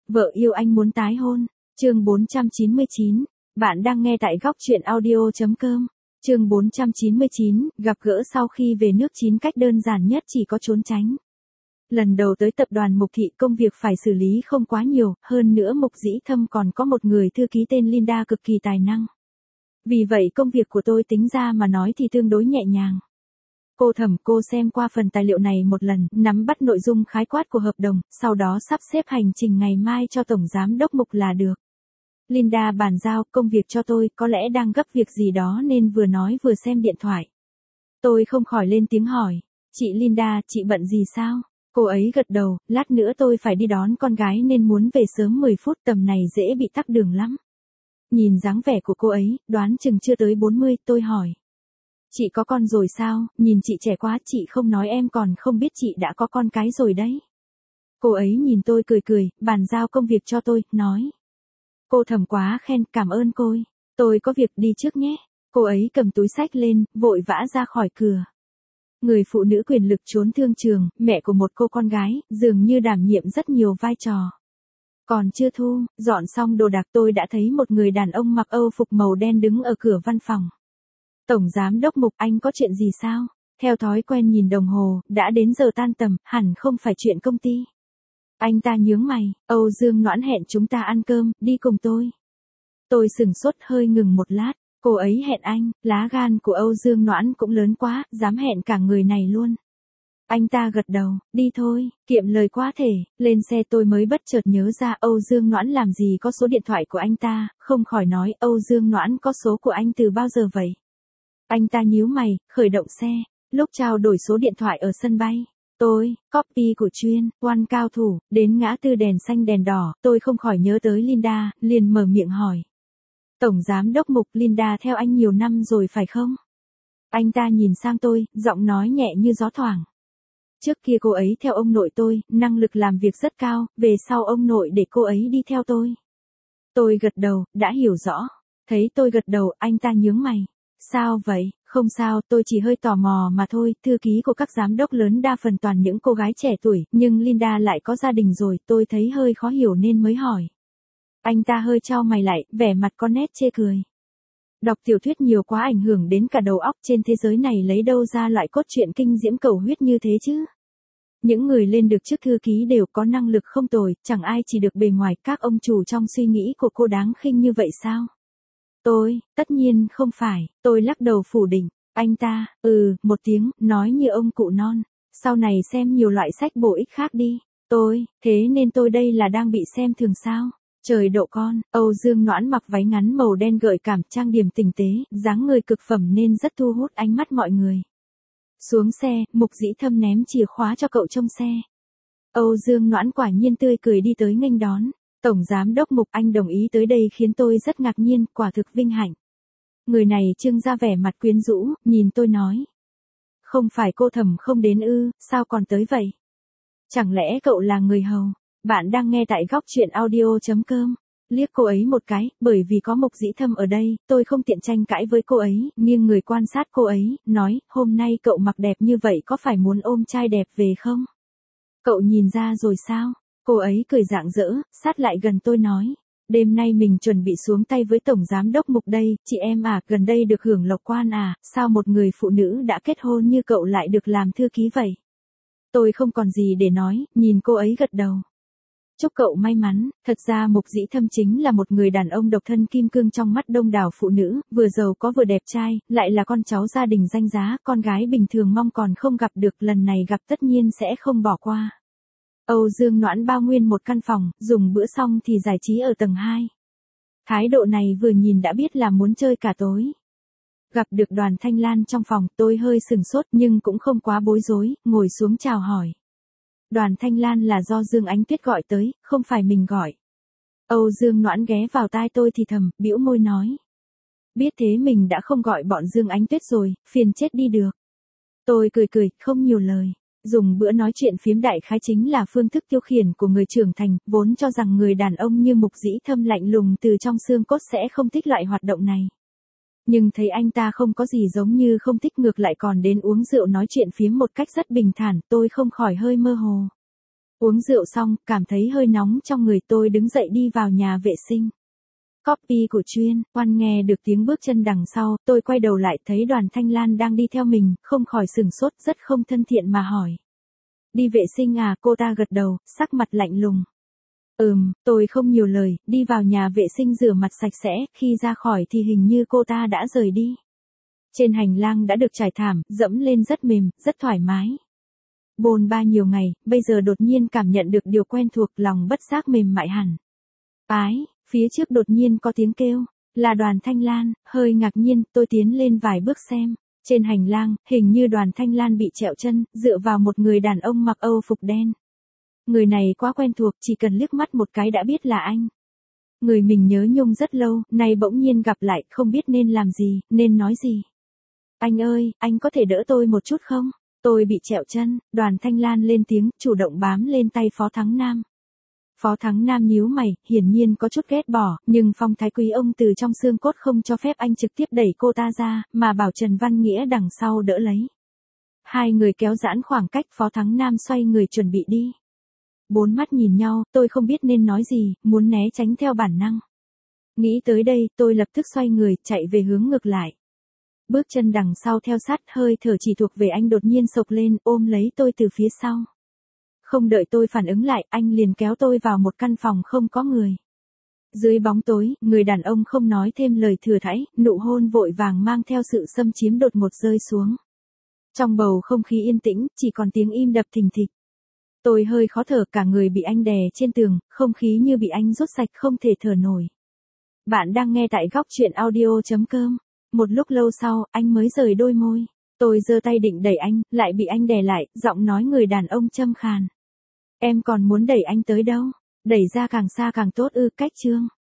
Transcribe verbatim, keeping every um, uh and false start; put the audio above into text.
Vợ yêu anh muốn tái hôn. Chương bốn trăm chín mươi chín. Bạn đang nghe tại góc truyện audio chấm com. Chương bốn trăm chín mươi chín, gặp gỡ sau khi về nước chín cách đơn giản nhất chỉ có trốn tránh. Lần đầu tới tập đoàn Mục Thị, công việc phải xử lý không quá nhiều, hơn nữa Mục Dĩ Thâm còn có một người thư ký tên Linda cực kỳ tài năng. Vì vậy công việc của tôi tính ra mà nói thì tương đối nhẹ nhàng. Cô Thẩm, cô xem qua phần tài liệu này một lần, nắm bắt nội dung khái quát của hợp đồng, sau đó sắp xếp hành trình ngày mai cho Tổng Giám đốc Mục là được. Linda bàn giao công việc cho tôi, có lẽ đang gấp việc gì đó nên vừa nói vừa xem điện thoại. Tôi không khỏi lên tiếng hỏi, chị Linda, chị bận gì sao? Cô ấy gật đầu, lát nữa tôi phải đi đón con gái nên muốn về sớm mười phút, tầm này dễ bị tắc đường lắm. Nhìn dáng vẻ của cô ấy, đoán chừng chưa tới bốn mươi, tôi hỏi. Chị có con rồi sao? Nhìn chị trẻ quá, chị không nói em còn không biết chị đã có con cái rồi đấy. Cô ấy nhìn tôi cười cười, bàn giao công việc cho tôi, nói. Cô Thẩm quá khen, cảm ơn cô. Tôi có việc đi trước nhé. Cô ấy cầm túi xách lên, vội vã ra khỏi cửa. Người phụ nữ quyền lực trốn thương trường, mẹ của một cô con gái, dường như đảm nhiệm rất nhiều vai trò. Còn chưa thu, dọn xong đồ đạc tôi đã thấy một người đàn ông mặc Âu phục màu đen đứng ở cửa văn phòng. Tổng Giám đốc Mục, anh có chuyện gì sao? Theo thói quen nhìn đồng hồ, đã đến giờ tan tầm, hẳn không phải chuyện công ty. Anh ta nhướng mày, Âu Dương Noãn hẹn chúng ta ăn cơm, đi cùng tôi. Tôi sừng sốt hơi ngừng một lát, cô ấy hẹn anh, lá gan của Âu Dương Noãn cũng lớn quá, dám hẹn cả người này luôn. Anh ta gật đầu, đi thôi, kiệm lời quá thể, lên xe tôi mới bất chợt nhớ ra Âu Dương Noãn làm gì có số điện thoại của anh ta, không khỏi nói Âu Dương Noãn có số của anh từ bao giờ vậy? Anh ta nhíu mày, khởi động xe, lúc trao đổi số điện thoại ở sân bay. Tôi, copy của chuyên, quan cao thủ, đến ngã tư đèn xanh đèn đỏ, tôi không khỏi nhớ tới Linda, liền mở miệng hỏi. Tổng Giám đốc Mục, Linda theo anh nhiều năm rồi phải không? Anh ta nhìn sang tôi, giọng nói nhẹ như gió thoảng. Trước kia cô ấy theo ông nội tôi, năng lực làm việc rất cao, về sau ông nội để cô ấy đi theo tôi. Tôi gật đầu, đã hiểu rõ. Thấy tôi gật đầu, anh ta nhướng mày. Sao vậy? Không sao, tôi chỉ hơi tò mò mà thôi, thư ký của các giám đốc lớn đa phần toàn những cô gái trẻ tuổi, nhưng Linda lại có gia đình rồi, tôi thấy hơi khó hiểu nên mới hỏi. Anh ta hơi chau mày lại, vẻ mặt có nét chê cười. Đọc tiểu thuyết nhiều quá ảnh hưởng đến cả đầu óc, trên thế giới này lấy đâu ra loại cốt truyện kinh diễm cầu huyết như thế chứ? Những người lên được chức thư ký đều có năng lực không tồi, chẳng ai chỉ được bề ngoài, các ông chủ trong suy nghĩ của cô đáng khinh như vậy sao? Tôi, tất nhiên không phải, tôi lắc đầu phủ định, anh ta, ừ, một tiếng, nói như ông cụ non, sau này xem nhiều loại sách bổ ích khác đi, tôi, thế nên tôi đây là đang bị xem thường sao, trời độ con, Âu Dương Noãn mặc váy ngắn màu đen gợi cảm, trang điểm tinh tế, dáng người cực phẩm nên rất thu hút ánh mắt mọi người. Xuống xe, Mục Dĩ Thâm ném chìa khóa cho cậu trông xe. Âu Dương Noãn quả nhiên tươi cười đi tới nghênh đón. Tổng Giám đốc Mục, anh đồng ý tới đây khiến tôi rất ngạc nhiên, quả thực vinh hạnh. Người này trưng ra vẻ mặt quyến rũ, nhìn tôi nói. Không phải cô Thẩm không đến ư, sao còn tới vậy? Chẳng lẽ cậu là người hầu? Bạn đang nghe tại góc truyện audio chấm com. Liếc cô ấy một cái, bởi vì có Mục Dĩ Thâm ở đây, tôi không tiện tranh cãi với cô ấy, nghiêng người quan sát cô ấy, nói, hôm nay cậu mặc đẹp như vậy có phải muốn ôm trai đẹp về không? Cậu nhìn ra rồi sao? Cô ấy cười rạng rỡ, sát lại gần tôi nói. Đêm nay mình chuẩn bị xuống tay với Tổng Giám đốc Mục đây, chị em à, gần đây được hưởng lộc quan à, sao một người phụ nữ đã kết hôn như cậu lại được làm thư ký vậy? Tôi không còn gì để nói, nhìn cô ấy gật đầu. Chúc cậu may mắn, thật ra Mục Dĩ Thâm chính là một người đàn ông độc thân kim cương trong mắt đông đảo phụ nữ, vừa giàu có vừa đẹp trai, lại là con cháu gia đình danh giá, con gái bình thường mong còn không gặp được, lần này gặp tất nhiên sẽ không bỏ qua. Âu Dương Noãn bao nguyên một căn phòng, dùng bữa xong thì giải trí ở tầng hai. Thái độ này vừa nhìn đã biết là muốn chơi cả tối. Gặp được Đoàn Thanh Lan trong phòng, tôi hơi sừng sốt nhưng cũng không quá bối rối, ngồi xuống chào hỏi. Đoàn Thanh Lan là do Dương Ánh Tuyết gọi tới, không phải mình gọi. Âu Dương Noãn ghé vào tai tôi thì thầm, bĩu môi nói. Biết thế mình đã không gọi bọn Dương Ánh Tuyết rồi, phiền chết đi được. Tôi cười cười, không nhiều lời. Dùng bữa nói chuyện phiếm đại khái chính là phương thức tiêu khiển của người trưởng thành, vốn cho rằng người đàn ông như Mục Dĩ Thâm lạnh lùng từ trong xương cốt sẽ không thích loại hoạt động này. Nhưng thấy anh ta không có gì giống như không thích, ngược lại còn đến uống rượu nói chuyện phiếm một cách rất bình thản, tôi không khỏi hơi mơ hồ. Uống rượu xong, cảm thấy hơi nóng trong người, tôi đứng dậy đi vào nhà vệ sinh. Copy của chuyên, quan nghe được tiếng bước chân đằng sau, tôi quay đầu lại thấy Đoàn Thanh Lan đang đi theo mình, không khỏi sửng sốt, rất không thân thiện mà hỏi. Đi vệ sinh à? Cô ta gật đầu, sắc mặt lạnh lùng. Ừm, tôi không nhiều lời, đi vào nhà vệ sinh rửa mặt sạch sẽ, khi ra khỏi thì hình như cô ta đã rời đi. Trên hành lang đã được trải thảm, dẫm lên rất mềm, rất thoải mái. Bôn ba nhiều ngày, bây giờ đột nhiên cảm nhận được điều quen thuộc, lòng bất giác mềm mại hẳn. Ái, phía trước đột nhiên có tiếng kêu, là Đoàn Thanh Lan, hơi ngạc nhiên, tôi tiến lên vài bước xem. Trên hành lang, hình như Đoàn Thanh Lan bị trẹo chân, dựa vào một người đàn ông mặc Âu phục đen. Người này quá quen thuộc, chỉ cần liếc mắt một cái đã biết là anh. Người mình nhớ nhung rất lâu, nay bỗng nhiên gặp lại, không biết nên làm gì, nên nói gì. Anh ơi, anh có thể đỡ tôi một chút không? Tôi bị trẹo chân. Đoàn Thanh Lan lên tiếng, chủ động bám lên tay Phó Thắng Nam. Phó Thắng Nam nhíu mày, hiển nhiên có chút ghét bỏ, nhưng phong thái quý ông từ trong xương cốt không cho phép anh trực tiếp đẩy cô ta ra, mà bảo Trần Văn Nghĩa đằng sau đỡ lấy. Hai người kéo giãn khoảng cách, Phó Thắng Nam xoay người chuẩn bị đi. Bốn mắt nhìn nhau, tôi không biết nên nói gì, muốn né tránh theo bản năng. Nghĩ tới đây, tôi lập tức xoay người, chạy về hướng ngược lại. Bước chân đằng sau theo sát, hơi thở chỉ thuộc về anh đột nhiên sộc lên, ôm lấy tôi từ phía sau. Không đợi tôi phản ứng lại, anh liền kéo tôi vào một căn phòng không có người. Dưới bóng tối, người đàn ông không nói thêm lời thừa thãi, nụ hôn vội vàng mang theo sự xâm chiếm đột ngột rơi xuống. Trong bầu không khí yên tĩnh, chỉ còn tiếng im đập thình thịch. Tôi hơi khó thở, cả người bị anh đè trên tường, không khí như bị anh rút sạch, không thể thở nổi. Bạn đang nghe tại góc truyện audio chấm com. Một lúc lâu sau, anh mới rời đôi môi. Tôi giơ tay định đẩy anh, lại bị anh đè lại, giọng nói người đàn ông châm khàn. Em còn muốn đẩy anh tới đâu? Đẩy ra càng xa càng tốt ư? Cách chương.